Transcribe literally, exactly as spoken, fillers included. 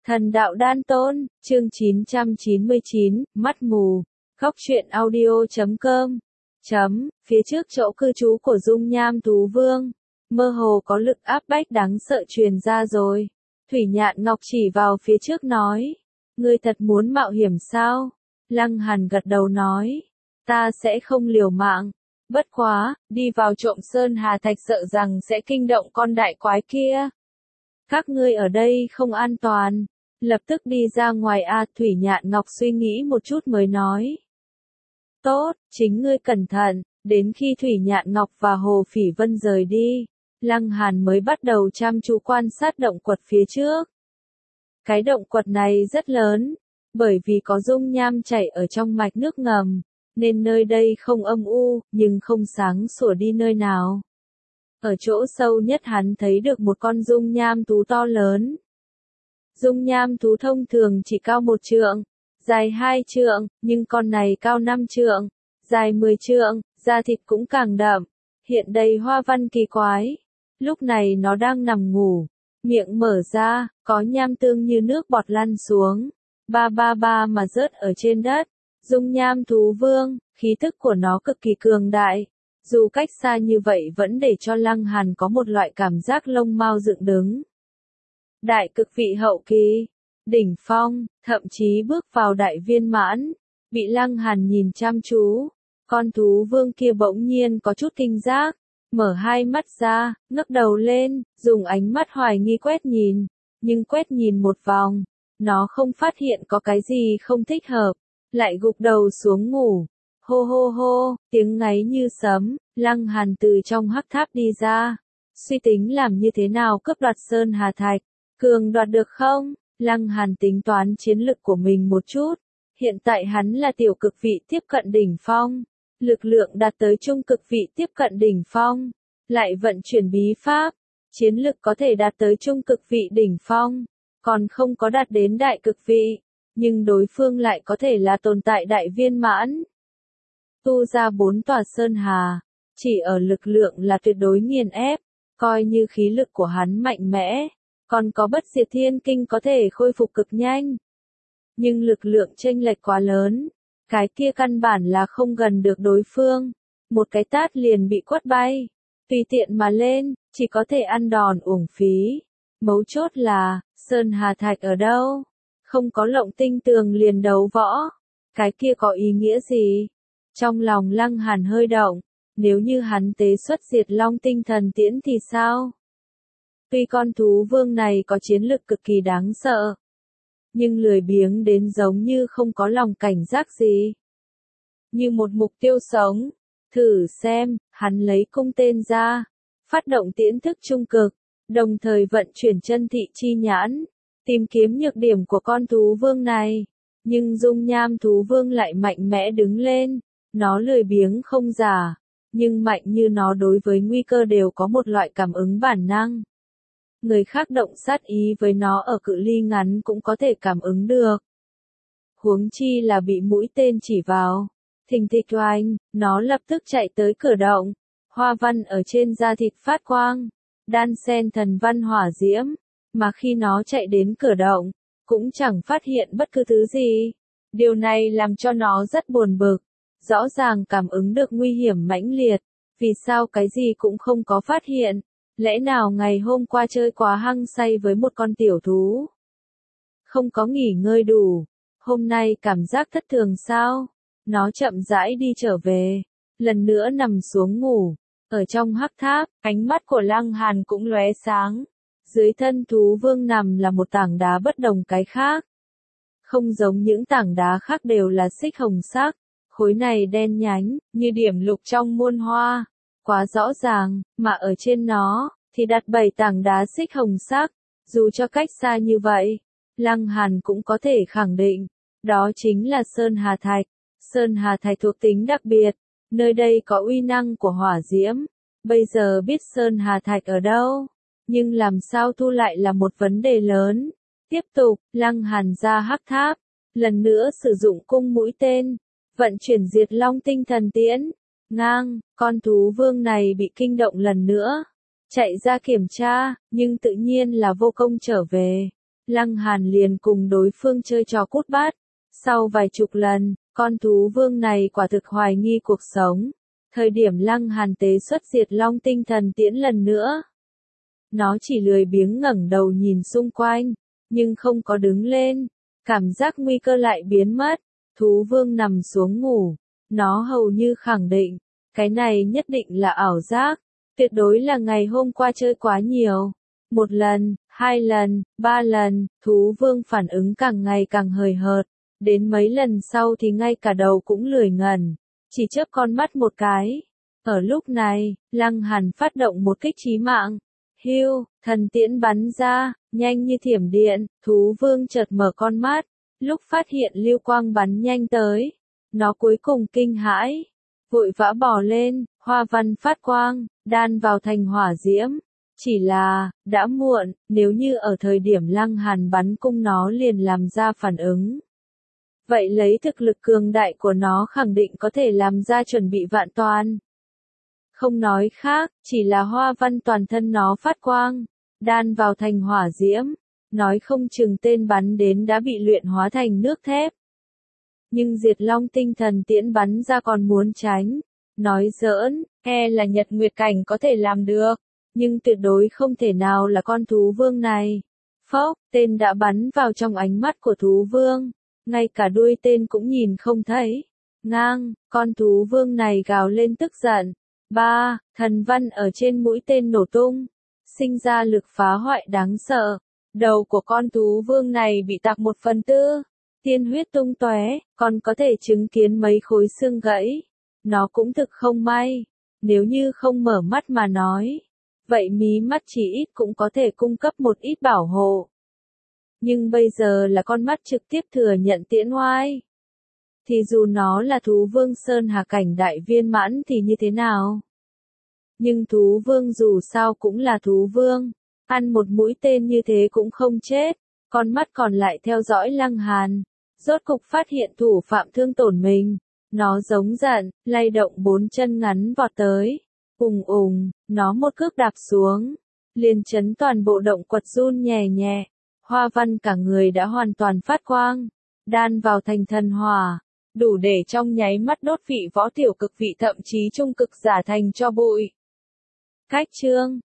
Thần đạo đan tôn, chương chín trăm chín mươi chín, mắt mù. Góc truyện audio chấm com. Chấm, phía trước chỗ cư trú của Dung Nham Thú Vương, mơ hồ có lực áp bách đáng sợ truyền ra rồi. Thủy Nhạn Ngọc chỉ vào phía trước nói, ngươi thật muốn mạo hiểm sao? Lăng Hàn gật đầu nói, ta sẽ không liều mạng. Bất quá, đi vào trộm Sơn Hà Thạch sợ rằng sẽ kinh động con đại quái kia. Các ngươi ở đây không an toàn. Lập tức đi ra ngoài a. Thủy Nhạn Ngọc suy nghĩ một chút mới nói. Tốt, chính ngươi cẩn thận. Đến khi Thủy Nhạn Ngọc và Hồ Phỉ Vân rời đi, Lăng Hàn mới bắt đầu chăm chú quan sát động quật phía trước. Cái động quật này rất lớn, bởi vì có dung nham chảy ở trong mạch nước ngầm, nên nơi đây không âm u, nhưng không sáng sủa đi nơi nào. Ở chỗ sâu nhất hắn thấy được một con dung nham thú to lớn. Dung nham thú thông thường chỉ cao một trượng, dài hai trượng, nhưng con này cao năm trượng, dài mười trượng, da thịt cũng càng đậm, hiện đầy hoa văn kỳ quái. Lúc này nó đang nằm ngủ, miệng mở ra, có nham tương như nước bọt lăn xuống, ba ba ba mà rớt ở trên đất. Dung nham thú vương, khí tức của nó cực kỳ cường đại, dù cách xa như vậy vẫn để cho Lăng Hàn có một loại cảm giác lông mao dựng đứng. Đại cực vị hậu kỳ, đỉnh phong, thậm chí bước vào đại viên mãn, bị Lăng Hàn nhìn chăm chú. Con thú vương kia bỗng nhiên có chút kinh giác, mở hai mắt ra, ngước đầu lên, dùng ánh mắt hoài nghi quét nhìn, nhưng quét nhìn một vòng, nó không phát hiện có cái gì không thích hợp, lại gục đầu xuống ngủ. Hô hô hô, tiếng ngáy như sấm, Lăng Hàn từ trong hắc tháp đi ra, suy tính làm như thế nào cướp đoạt Sơn Hà Thạch. Cường đoạt được không? Lăng Hàn tính toán chiến lực của mình một chút. Hiện tại hắn là tiểu cực vị tiếp cận đỉnh phong. Lực lượng đạt tới trung cực vị tiếp cận đỉnh phong. Lại vận chuyển bí pháp. Chiến lực có thể đạt tới trung cực vị đỉnh phong. Còn không có đạt đến đại cực vị. Nhưng đối phương lại có thể là tồn tại đại viên mãn. Tu ra bốn tòa Sơn Hà. Chỉ ở lực lượng là tuyệt đối nghiền ép. Coi như khí lực của hắn mạnh mẽ. Còn có bất diệt thiên kinh có thể khôi phục cực nhanh. Nhưng lực lượng chênh lệch quá lớn. Cái kia căn bản là không gần được đối phương. Một cái tát liền bị quất bay. Tùy tiện mà lên, chỉ có thể ăn đòn uổng phí. Mấu chốt là, Sơn Hà Thạch ở đâu? Không có lộng tinh tường liền đấu võ. Cái kia có ý nghĩa gì? Trong lòng Lăng Hàn hơi động. Nếu như hắn tế xuất diệt long tinh thần tiễn thì sao? Tuy con thú vương này có chiến lực cực kỳ đáng sợ, nhưng lười biếng đến giống như không có lòng cảnh giác gì. Như một mục tiêu sống, thử xem, hắn lấy cung tên ra, phát động tiễn thức trung cực, đồng thời vận chuyển chân thị chi nhãn, tìm kiếm nhược điểm của con thú vương này. Nhưng dung nham thú vương lại mạnh mẽ đứng lên, nó lười biếng không giả, nhưng mạnh như nó đối với nguy cơ đều có một loại cảm ứng bản năng. Người khác động sát ý với nó ở cự ly ngắn cũng có thể cảm ứng được. Huống chi là bị mũi tên chỉ vào. Thình thịch oanh, nó lập tức chạy tới cửa động. Hoa văn ở trên da thịt phát quang. Đan xen thần văn hỏa diễm. Mà khi nó chạy đến cửa động, cũng chẳng phát hiện bất cứ thứ gì. Điều này làm cho nó rất buồn bực. Rõ ràng cảm ứng được nguy hiểm mãnh liệt. Vì sao cái gì cũng không có phát hiện? Lẽ nào ngày hôm qua chơi quá hăng say với một con tiểu thú? Không có nghỉ ngơi đủ. Hôm nay cảm giác thất thường sao? Nó chậm rãi đi trở về. Lần nữa nằm xuống ngủ. Ở trong hắc tháp, ánh mắt của Lăng Hàn cũng lóe sáng. Dưới thân thú vương nằm là một tảng đá bất đồng cái khác. Không giống những tảng đá khác đều là xích hồng sắc. Khối này đen nhánh, như điểm lục trong muôn hoa. Quá rõ ràng, mà ở trên nó, thì đặt bảy tảng đá xích hồng sắc. Dù cho cách xa như vậy, Lăng Hàn cũng có thể khẳng định, đó chính là Sơn Hà Thạch. Sơn Hà Thạch thuộc tính đặc biệt, nơi đây có uy năng của hỏa diễm. Bây giờ biết Sơn Hà Thạch ở đâu, nhưng làm sao thu lại là một vấn đề lớn. Tiếp tục, Lăng Hàn ra hắc tháp, lần nữa sử dụng cung mũi tên, vận chuyển diệt long tinh thần tiễn. Ngang, con thú vương này bị kinh động lần nữa. Chạy ra kiểm tra, nhưng tự nhiên là vô công trở về. Lăng Hàn liền cùng đối phương chơi trò cút bát. Sau vài chục lần, con thú vương này quả thực hoài nghi cuộc sống. Thời điểm Lăng Hàn tế xuất diệt long tinh thần tiễn lần nữa. Nó chỉ lười biếng ngẩng đầu nhìn xung quanh, nhưng không có đứng lên. Cảm giác nguy cơ lại biến mất. Thú vương nằm xuống ngủ. Nó hầu như khẳng định, cái này nhất định là ảo giác. Tuyệt đối là ngày hôm qua chơi quá nhiều. Một lần, hai lần, ba lần, thú vương phản ứng càng ngày càng hời hợt. Đến mấy lần sau thì ngay cả đầu cũng lười ngẩn. Chỉ chớp con mắt một cái. Ở lúc này, Lăng Hàn phát động một kích chí mạng. Hưu, thần tiễn bắn ra, nhanh như thiểm điện, thú vương chợt mở con mắt. Lúc phát hiện lưu quang bắn nhanh tới, nó cuối cùng kinh hãi. Vội vã bò lên, hoa văn phát quang, đan vào thành hỏa diễm. Chỉ là, đã muộn, nếu như ở thời điểm Lăng Hàn bắn cung nó liền làm ra phản ứng. Vậy lấy thực lực cường đại của nó khẳng định có thể làm ra chuẩn bị vạn toàn. Không nói khác, chỉ là hoa văn toàn thân nó phát quang, đan vào thành hỏa diễm, nói không chừng tên bắn đến đã bị luyện hóa thành nước thép. Nhưng diệt long tinh thần tiễn bắn ra còn muốn tránh, nói giỡn, e là Nhật Nguyệt Cảnh có thể làm được, nhưng tuyệt đối không thể nào là con thú vương này. Phốc, tên đã bắn vào trong ánh mắt của thú vương, ngay cả đuôi tên cũng nhìn không thấy. Ngang, con thú vương này gào lên tức giận. Ba, thần văn ở trên mũi tên nổ tung, sinh ra lực phá hoại đáng sợ. Đầu của con thú vương này bị tạc một phần tư, tiên huyết tung tóe, còn có thể chứng kiến mấy khối xương gãy. Nó cũng thực không may, nếu như không mở mắt mà nói, vậy mí mắt chỉ ít cũng có thể cung cấp một ít bảo hộ. Nhưng bây giờ là con mắt trực tiếp thừa nhận tiễn oai. Thì dù nó là thú vương sơn hà cảnh đại viên mãn thì như thế nào? Nhưng thú vương dù sao cũng là thú vương, ăn một mũi tên như thế cũng không chết, con mắt còn lại theo dõi Lăng Hàn, rốt cục phát hiện thủ phạm thương tổn mình, nó giống giận, lay động bốn chân ngắn vọt tới, ùng ùng, nó một cước đạp xuống, liền chấn toàn bộ động quật run nhẹ nhẹ, hoa văn cả người đã hoàn toàn phát quang, đan vào thành thần hỏa. Đủ để trong nháy mắt đốt vị võ tiểu cực vị thậm chí trung cực giả thành cho bụi. Cách chương